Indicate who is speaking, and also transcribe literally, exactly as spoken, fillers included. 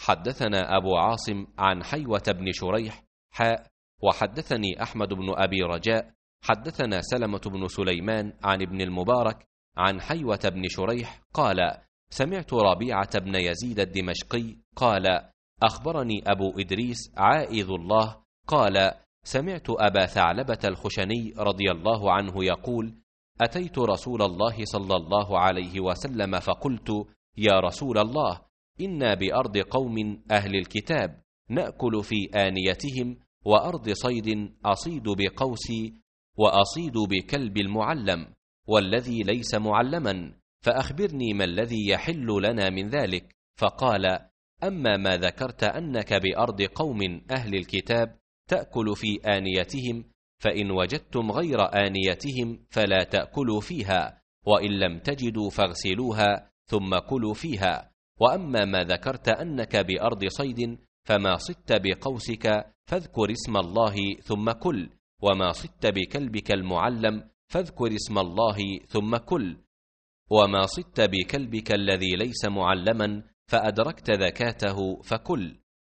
Speaker 1: حدثنا أبو عاصم عن حيوة بن شريح حاء وحدثني أحمد بن أبي رجاء حدثنا سلمة بن سليمان عن ابن المبارك عن حيوة بن شريح قال سمعت ربيعة بن يزيد الدمشقي قال أخبرني أبو إدريس عائذ الله قال سمعت أبا ثعلبة الخشني رضي الله عنه يقول أتيت رسول الله صلى الله عليه وسلم فقلت يا رسول الله إنا بأرض قوم أهل الكتاب نأكل في آنيتهم وأرض صيد أصيد بقوسي وأصيد بكلب المعلم والذي ليس معلما فأخبرني ما الذي يحل لنا من ذلك. فقال أما ما ذكرت أنك بأرض قوم أهل الكتاب تأكل في آنيتهم فإن وجدتم غير آنيتهم فلا تأكلوا فيها وإن لم تجدوا فاغسلوها ثم كلوا فيها. وأما ما ذكرت أنك بأرض صيد فما صدت بقوسك فاذكر اسم الله ثم كل وما صدت بكلبك المعلم فاذكر اسم الله ثم كل وما صدت بكلبك الذي ليس معلما فأدركت ذكاته فكل.